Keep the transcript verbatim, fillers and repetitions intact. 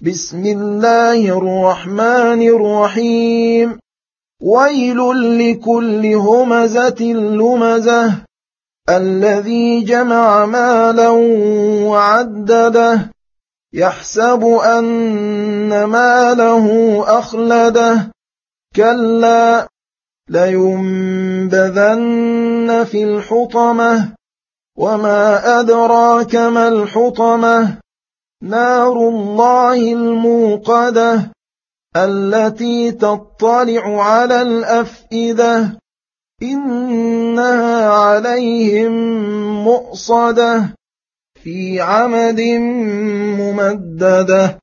بسم الله الرحمن الرحيم. ويل لكل همزة لمزة الذي جمع مالا وعدده يحسب أن ماله أخلده كلا لينبذن في الحطمة وما أدراك ما الحطمة نار الله الموقدة التي تطلع على الأفئدة إنها عليهم مؤصدة في عمد ممددة.